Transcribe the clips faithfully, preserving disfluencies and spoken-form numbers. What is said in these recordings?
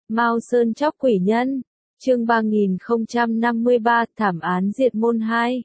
Mao Sơn chóc quỷ nhân, chương ba nghìn không trăm năm mươi ba, thảm án diệt môn hai.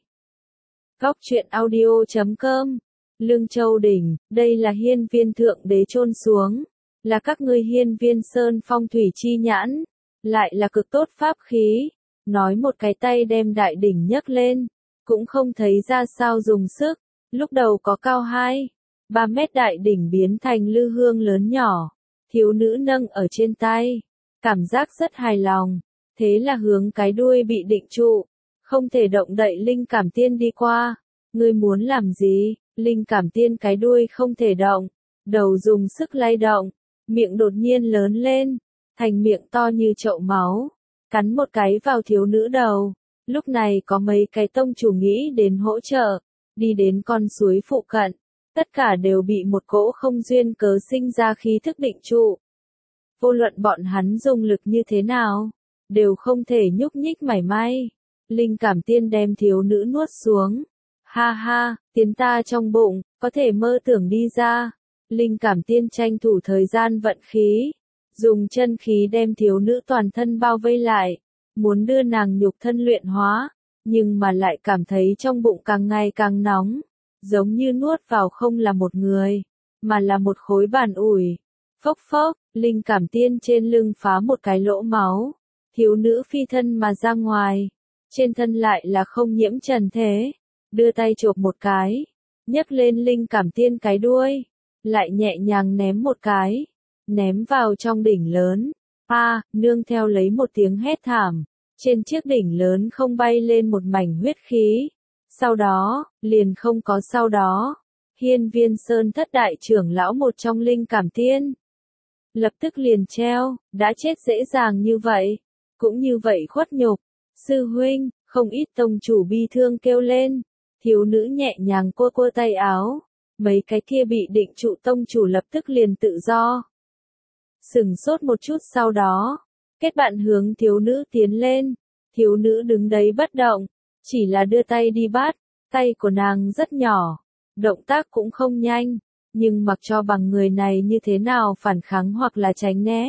Góc truyện audio chấm com. Lương Châu Đỉnh, đây là hiên viên thượng đế chôn xuống, là các ngươi hiên viên sơn phong thủy chi nhãn, lại là cực tốt pháp khí. Nói một cái tay đem đại đỉnh nhấc lên, cũng không thấy ra sao dùng sức, lúc đầu có cao hai, ba mét đại đỉnh biến thành lư hương lớn nhỏ, thiếu nữ nâng ở trên tay, cảm giác rất hài lòng, thế là hướng cái đuôi bị định trụ, không thể động đậy linh cảm tiên đi qua. Ngươi muốn làm gì? Linh cảm tiên cái đuôi không thể động, đầu dùng sức lay động, miệng đột nhiên lớn lên, thành miệng to như chậu máu, cắn một cái vào thiếu nữ đầu. Lúc này có mấy cái tông chủ nghĩ đến hỗ trợ, đi đến con suối phụ cận, tất cả đều bị một cỗ không duyên cớ sinh ra khí thức định trụ. Vô luận bọn hắn dùng lực như thế nào, đều không thể nhúc nhích mảy may. Linh cảm tiên đem thiếu nữ nuốt xuống. Ha ha, tiến ta trong bụng, có thể mơ tưởng đi ra. Linh cảm tiên tranh thủ thời gian vận khí, dùng chân khí đem thiếu nữ toàn thân bao vây lại, muốn đưa nàng nhục thân luyện hóa, nhưng mà lại cảm thấy trong bụng càng ngày càng nóng, giống như nuốt vào không là một người, mà là một khối bàn ủi. Phốc phốc, linh cảm tiên trên lưng phá một cái lỗ máu, thiếu nữ phi thân mà ra ngoài, trên thân lại là không nhiễm trần thế. Đưa tay chộp một cái, nhấc lên linh cảm tiên cái đuôi, lại nhẹ nhàng ném một cái, ném vào trong đỉnh lớn. A, à, nương theo lấy một tiếng hét thảm, trên chiếc đỉnh lớn không bay lên một mảnh huyết khí. Sau đó, liền không có sau đó, hiên viên sơn thất đại trưởng lão một trong linh cảm tiên. Lập tức liền treo, đã chết dễ dàng như vậy, cũng như vậy khuất nhục. Sư huynh, không ít tông chủ bi thương kêu lên. Thiếu nữ nhẹ nhàng cua cua tay áo, mấy cái kia bị định trụ tông chủ lập tức liền tự do. Sừng sốt một chút sau đó, kết bạn hướng thiếu nữ tiến lên, thiếu nữ đứng đấy bất động, chỉ là đưa tay đi bắt, tay của nàng rất nhỏ, động tác cũng không nhanh, nhưng mặc cho bằng người này như thế nào phản kháng hoặc là tránh né,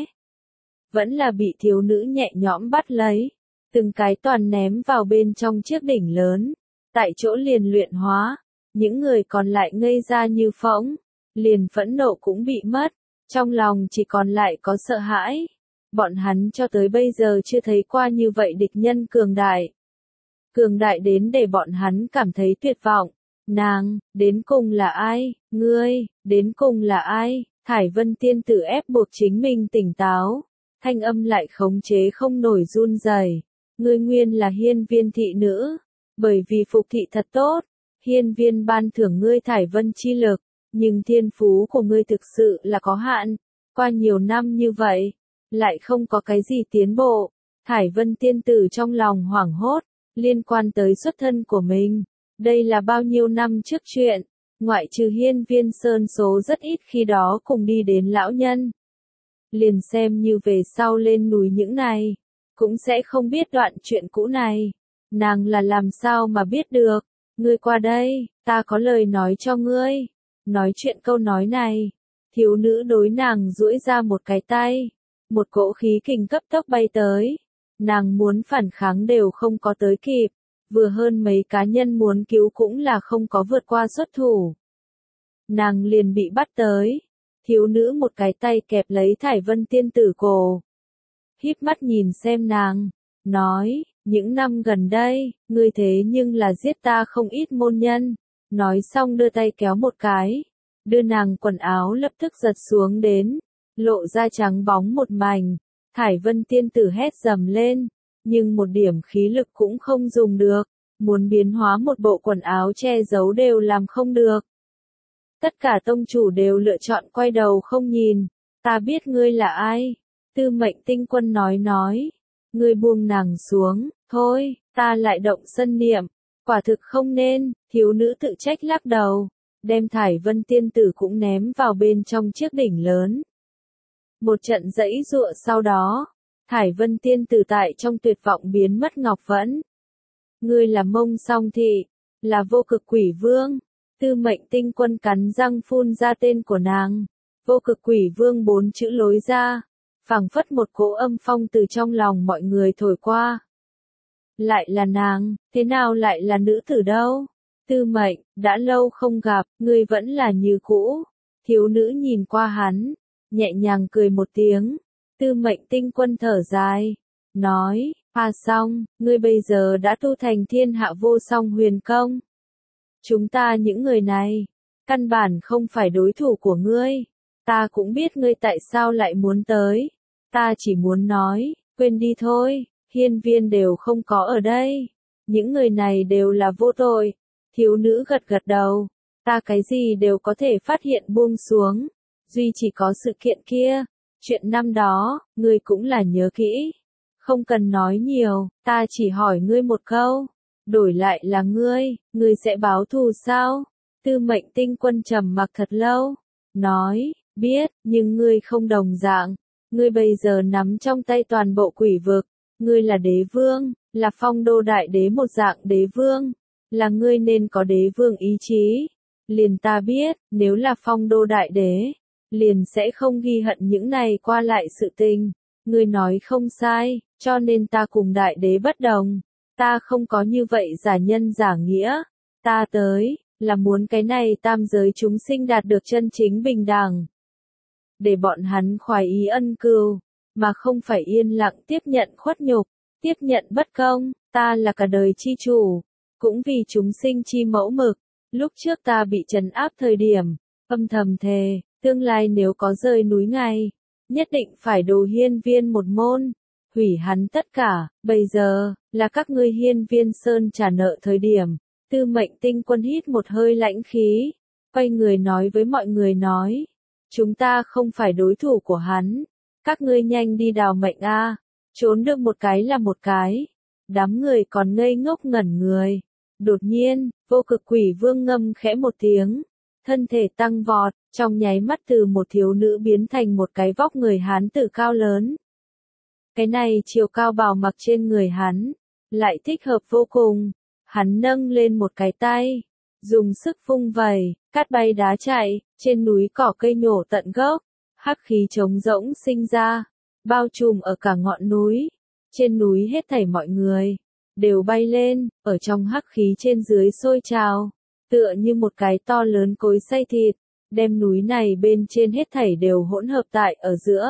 vẫn là bị thiếu nữ nhẹ nhõm bắt lấy, từng cái toàn ném vào bên trong chiếc đỉnh lớn. Tại chỗ liền luyện hóa, những người còn lại ngây ra như phỗng, liền phẫn nộ cũng bị mất, trong lòng chỉ còn lại có sợ hãi. Bọn hắn cho tới bây giờ chưa thấy qua như vậy địch nhân cường đại. Cường đại đến để bọn hắn cảm thấy tuyệt vọng. Nàng, đến cùng là ai? Ngươi, đến cùng là ai? Thải Vân tiên tử ép buộc chính mình tỉnh táo, thanh âm lại khống chế không nổi run rẩy. Ngươi nguyên là hiên viên thị nữ. Bởi vì phục thị thật tốt, hiên viên ban thưởng ngươi thải vân chi lực, nhưng thiên phú của ngươi thực sự là có hạn, qua nhiều năm như vậy, lại không có cái gì tiến bộ. Thải vân tiên tử trong lòng hoảng hốt, liên quan tới xuất thân của mình, đây là bao nhiêu năm trước chuyện, ngoại trừ hiên viên sơn số rất ít khi đó cùng đi đến lão nhân. Liền xem như về sau lên núi những này, cũng sẽ không biết đoạn chuyện cũ này. Nàng là làm sao mà biết được, ngươi qua đây, ta có lời nói cho ngươi. Nói chuyện câu nói này, thiếu nữ đối nàng duỗi ra một cái tay, một cỗ khí kình cấp tốc bay tới, nàng muốn phản kháng đều không có tới kịp, vừa hơn mấy cá nhân muốn cứu cũng là không có vượt qua xuất thủ. Nàng liền bị bắt tới, thiếu nữ một cái tay kẹp lấy Thải Vân tiên tử cổ, híp mắt nhìn xem nàng, nói, những năm gần đây, ngươi thế nhưng là giết ta không ít môn nhân. Nói xong đưa tay kéo một cái, đưa nàng quần áo lập tức giật xuống đến, lộ ra trắng bóng một mảnh. Thải Vân tiên tử hét dầm lên, nhưng một điểm khí lực cũng không dùng được, muốn biến hóa một bộ quần áo che giấu đều làm không được. Tất cả tông chủ đều lựa chọn quay đầu không nhìn. Ta biết ngươi là ai? Tư Mệnh Tinh Quân nói nói. Ngươi buông nàng xuống, thôi, ta lại động sân niệm, quả thực không nên. Thiếu nữ tự trách lắc đầu, đem Thải Vân tiên tử cũng ném vào bên trong chiếc đỉnh lớn. Một trận giãy giụa sau đó, Thải Vân tiên tử tại trong tuyệt vọng biến mất ngọc vẫn. Ngươi là Mông Song Thị, là Vô Cực Quỷ Vương. Tư Mệnh Tinh Quân cắn răng phun ra tên của nàng. Vô Cực Quỷ Vương bốn chữ lối ra, phảng phất một cỗ âm phong từ trong lòng mọi người thổi qua. Lại là nàng, thế nào lại là nữ tử đâu? Tư Mệnh, đã lâu không gặp, ngươi vẫn là như cũ. Thiếu nữ nhìn qua hắn, nhẹ nhàng cười một tiếng. Tư Mệnh Tinh Quân thở dài, nói, "À xong, ngươi bây giờ đã tu thành thiên hạ vô song huyền công. Chúng ta những người này, căn bản không phải đối thủ của ngươi. Ta cũng biết ngươi tại sao lại muốn tới. Ta chỉ muốn nói, quên đi thôi, hiên viên đều không có ở đây. Những người này đều là vô tội." Thiếu nữ gật gật đầu, ta cái gì đều có thể phát hiện buông xuống. Duy chỉ có sự kiện kia, chuyện năm đó, ngươi cũng là nhớ kỹ. Không cần nói nhiều, ta chỉ hỏi ngươi một câu. Đổi lại là ngươi, ngươi sẽ báo thù sao? Tư Mệnh Tinh Quân trầm mặc thật lâu, nói, biết, nhưng ngươi không đồng dạng. Ngươi bây giờ nắm trong tay toàn bộ quỷ vực. Ngươi là đế vương, là phong đô đại đế một dạng đế vương. Là ngươi nên có đế vương ý chí. Liền ta biết, nếu là phong đô đại đế, liền sẽ không ghi hận những này qua lại sự tình. Ngươi nói không sai, cho nên ta cùng đại đế bất đồng. Ta không có như vậy giả nhân giả nghĩa. Ta tới, là muốn cái này tam giới chúng sinh đạt được chân chính bình đẳng. Để bọn hắn khoái ý ân cừu, mà không phải yên lặng tiếp nhận khuất nhục, tiếp nhận bất công. Ta là cả đời chi chủ, cũng vì chúng sinh chi mẫu mực. Lúc trước ta bị trấn áp thời điểm, âm thầm thề, tương lai nếu có rơi núi ngày, nhất định phải đồ hiên viên một môn, hủy hắn tất cả. Bây giờ, là các ngươi hiên viên sơn trả nợ thời điểm. Tư Mệnh Tinh Quân hít một hơi lãnh khí, quay người nói với mọi người nói, chúng ta không phải đối thủ của hắn, các ngươi nhanh đi đào mệnh a, trốn được một cái là một cái. Đám người còn ngây ngốc ngẩn người. Đột nhiên, Vô Cực Quỷ Vương ngâm khẽ một tiếng, thân thể tăng vọt, trong nháy mắt từ một thiếu nữ biến thành một cái vóc người hán tử cao lớn. Cái này chiều cao bào mặc trên người hắn, lại thích hợp vô cùng. Hắn nâng lên một cái tay, dùng sức vung vẩy, cát bay đá chạy, trên núi cỏ cây nhổ tận gốc, hắc khí trống rỗng sinh ra, bao trùm ở cả ngọn núi. Trên núi hết thảy mọi người đều bay lên, ở trong hắc khí trên dưới sôi trào, tựa như một cái to lớn cối xay thịt, đem núi này bên trên hết thảy đều hỗn hợp tại ở giữa.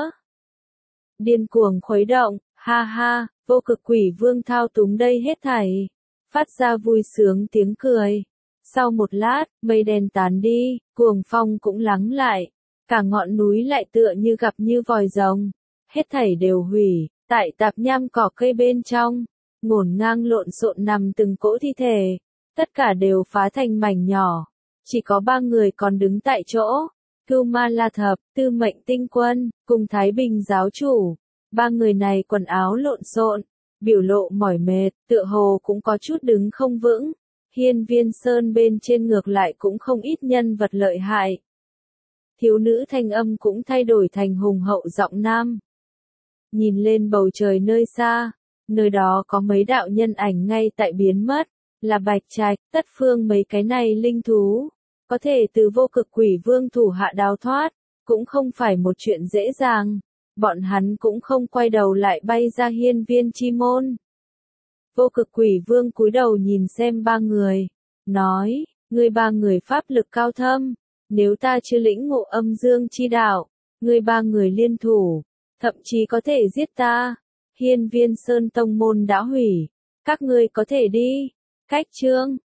Điên cuồng khuấy động, ha ha, Vô Cực Quỷ Vương thao túng đây hết thảy, phát ra vui sướng tiếng cười. Sau một lát, mây đen tán đi, cuồng phong cũng lắng lại, cả ngọn núi lại tựa như gặp như vòi rồng, hết thảy đều hủy. Tại tạp nham cỏ cây bên trong, ngổn ngang lộn xộn nằm từng cỗ thi thể, tất cả đều phá thành mảnh nhỏ, chỉ có ba người còn đứng tại chỗ, Cưu Ma La Thập, Tư Mệnh Tinh Quân, cùng Thái Bình giáo chủ. Ba người này quần áo lộn xộn, biểu lộ mỏi mệt, tựa hồ cũng có chút đứng không vững. Hiên viên sơn bên trên ngược lại cũng không ít nhân vật lợi hại. Thiếu nữ thanh âm cũng thay đổi thành hùng hậu giọng nam. Nhìn lên bầu trời nơi xa, nơi đó có mấy đạo nhân ảnh ngay tại biến mất, là Bạch Trạch, Tất Phương mấy cái này linh thú, có thể từ Vô Cực Quỷ Vương thủ hạ đào thoát, cũng không phải một chuyện dễ dàng, bọn hắn cũng không quay đầu lại bay ra hiên viên chi môn. Vô Cực Quỷ Vương cúi đầu nhìn xem ba người, nói, ngươi ba người pháp lực cao thâm, nếu ta chưa lĩnh ngộ âm dương chi đạo, ngươi ba người liên thủ, thậm chí có thể giết ta. Hiên viên sơn tông môn đã hủy, các ngươi có thể đi. Cách chương